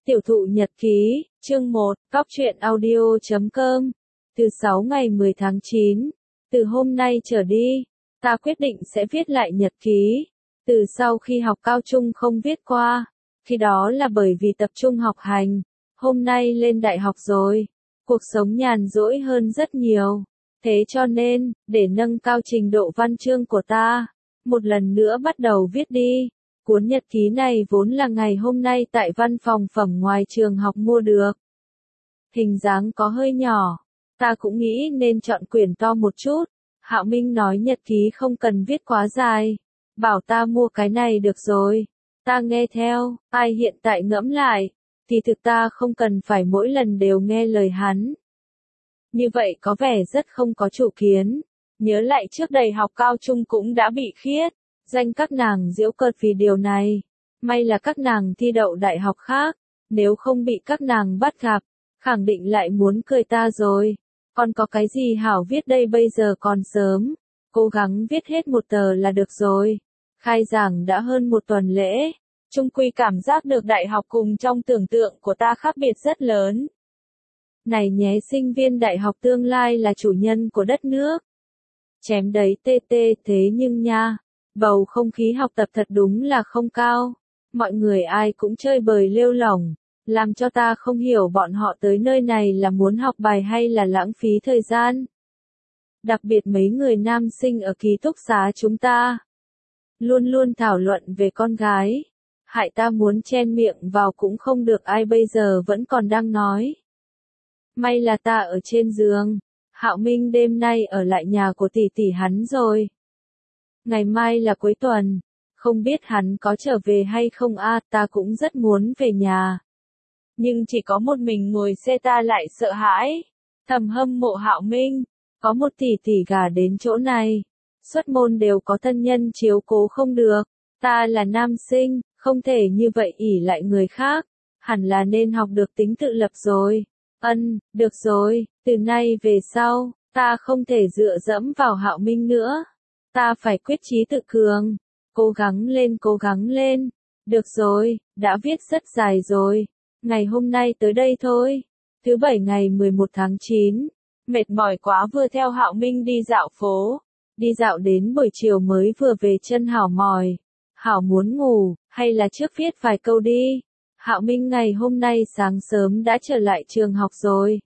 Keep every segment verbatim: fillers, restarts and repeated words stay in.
Tiểu thụ nhật ký, chương một, Cóc truyện audio chấm com. Từ sáu ngày mười tháng chín, từ hôm nay trở đi, ta quyết định sẽ viết lại nhật ký. Từ sau khi học cao trung không viết qua, khi đó là bởi vì tập trung học hành. Hôm nay lên đại học rồi, cuộc sống nhàn rỗi hơn rất nhiều. Thế cho nên, để nâng cao trình độ văn chương của ta, một lần nữa bắt đầu viết đi. Cuốn nhật ký này vốn là ngày hôm nay tại văn phòng phẩm ngoài trường học mua được. Hình dáng có hơi nhỏ, ta cũng nghĩ nên chọn quyển to một chút. Hạo Minh nói nhật ký không cần viết quá dài, bảo ta mua cái này được rồi. Ta nghe theo, ai hiện tại ngẫm lại, thì thực ta không cần phải mỗi lần đều nghe lời hắn. Như vậy có vẻ rất không có chủ kiến. Nhớ lại trước đây học cao trung cũng đã bị khiết danh các nàng giễu cợt vì điều này. May là các nàng thi đậu đại học khác, nếu không bị các nàng bắt gặp, khẳng định lại muốn cười ta rồi. Còn có cái gì hảo viết đây, bây giờ còn sớm, cố gắng viết hết một tờ là được rồi. Khai giảng đã hơn một tuần lễ, chung quy cảm giác được đại học cùng trong tưởng tượng của ta khác biệt rất lớn. Này nhé, sinh viên đại học tương lai là chủ nhân của đất nước. Chém đấy tê tê, thế nhưng nha, bầu không khí học tập thật đúng là không cao. Mọi người ai cũng chơi bời lêu lỏng, làm cho ta không hiểu bọn họ tới nơi này là muốn học bài hay là lãng phí thời gian. Đặc biệt mấy người nam sinh ở ký túc xá chúng ta, luôn luôn thảo luận về con gái. Hại ta muốn chen miệng vào cũng không được, ai bây giờ vẫn còn đang nói. May là ta ở trên giường. Hạo Minh đêm nay ở lại nhà của tỷ tỷ hắn rồi. Ngày mai là cuối tuần, không biết hắn có trở về hay không a, à, ta cũng rất muốn về nhà. Nhưng chỉ có một mình ngồi xe ta lại sợ hãi, thầm hâm mộ Hạo Minh, có một tỷ tỷ gả đến chỗ này, xuất môn đều có thân nhân chiếu cố không được, ta là nam sinh, không thể như vậy ỷ lại người khác, hẳn là nên học được tính tự lập rồi. Ân, được rồi, từ nay về sau, ta không thể dựa dẫm vào Hạo Minh nữa. Ta phải quyết chí tự cường, cố gắng lên cố gắng lên. Được rồi, đã viết rất dài rồi. Ngày hôm nay tới đây thôi. Thứ bảy ngày mười một tháng chín. Mệt mỏi quá, vừa theo Hạo Minh đi dạo phố. Đi dạo đến buổi chiều mới vừa về, chân Hảo mỏi. Hảo muốn ngủ, hay là trước viết vài câu đi. Hạo Minh ngày hôm nay sáng sớm đã trở lại trường học rồi.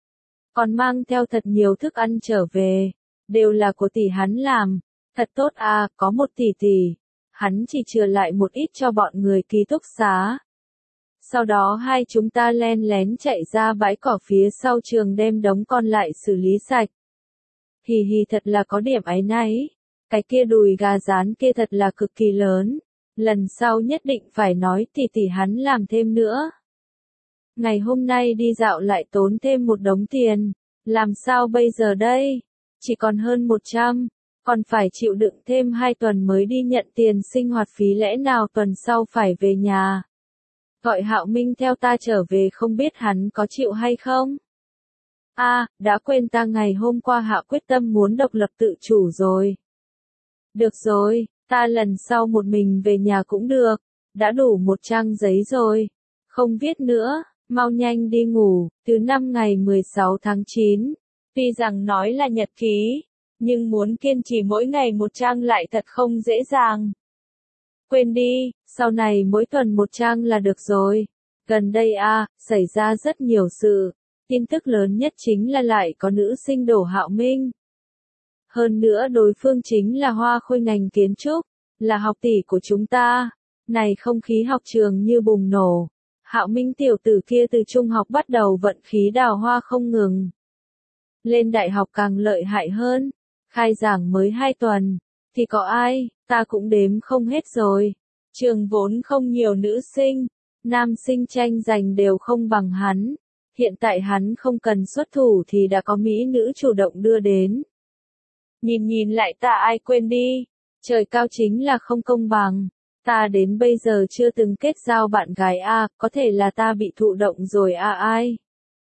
Còn mang theo thật nhiều thức ăn trở về. Đều là của tỷ hắn làm. Thật tốt à, có một tỷ tỷ. Hắn chỉ chừa lại một ít cho bọn người ký túc xá. Sau đó hai chúng ta len lén chạy ra bãi cỏ phía sau trường đem đống còn lại xử lý sạch. Hì hì, thật là có điểm áy náy. Cái kia đùi gà rán kia thật là cực kỳ lớn. Lần sau nhất định phải nói tỷ tỷ hắn làm thêm nữa. Ngày hôm nay đi dạo lại tốn thêm một đống tiền. Làm sao bây giờ đây? Chỉ còn hơn một trăm. Còn phải chịu đựng thêm hai tuần mới đi nhận tiền sinh hoạt phí, lẽ nào tuần sau phải về nhà. Gọi Hạo Minh theo ta trở về, không biết hắn có chịu hay không? A, à, đã quên, ta ngày hôm qua hạ quyết tâm muốn độc lập tự chủ rồi. Được rồi, ta lần sau một mình về nhà cũng được. Đã đủ một trang giấy rồi. Không viết nữa, mau nhanh đi ngủ. Thứ năm ngày mười sáu tháng chín. Tuy rằng nói là nhật ký, nhưng muốn kiên trì mỗi ngày một trang lại thật không dễ dàng. Quên đi, sau này mỗi tuần một trang là được rồi. Gần đây a, à, xảy ra rất nhiều sự. Tin tức lớn nhất chính là lại có nữ sinh đổ Hạo Minh. Hơn nữa đối phương chính là Hoa Khôi ngành kiến trúc, là học tỷ của chúng ta. Này, không khí học trường như bùng nổ. Hạo Minh tiểu tử kia từ trung học bắt đầu vận khí đào hoa không ngừng. Lên đại học càng lợi hại hơn. Khai giảng mới hai tuần, thì có ai, ta cũng đếm không hết rồi. Trường vốn không nhiều nữ sinh, nam sinh tranh giành đều không bằng hắn. Hiện tại hắn không cần xuất thủ thì đã có mỹ nữ chủ động đưa đến. Nhìn nhìn lại ta, ai quên đi, trời cao chính là không công bằng. Ta đến bây giờ chưa từng kết giao bạn gái a, à, có thể là ta bị thụ động rồi à ai.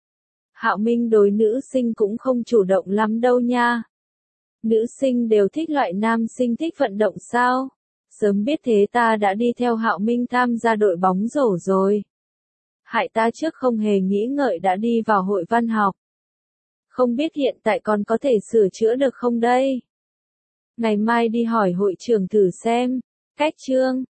Hạo Minh đối nữ sinh cũng không chủ động lắm đâu nha. Nữ sinh đều thích loại nam sinh thích vận động sao? Sớm biết thế ta đã đi theo Hạo Minh tham gia đội bóng rổ rồi. hại ta trước không hề nghĩ ngợi đã đi vào hội văn học. Không biết hiện tại còn có thể sửa chữa được không đây? Ngày mai đi hỏi hội trưởng thử xem. Cách chương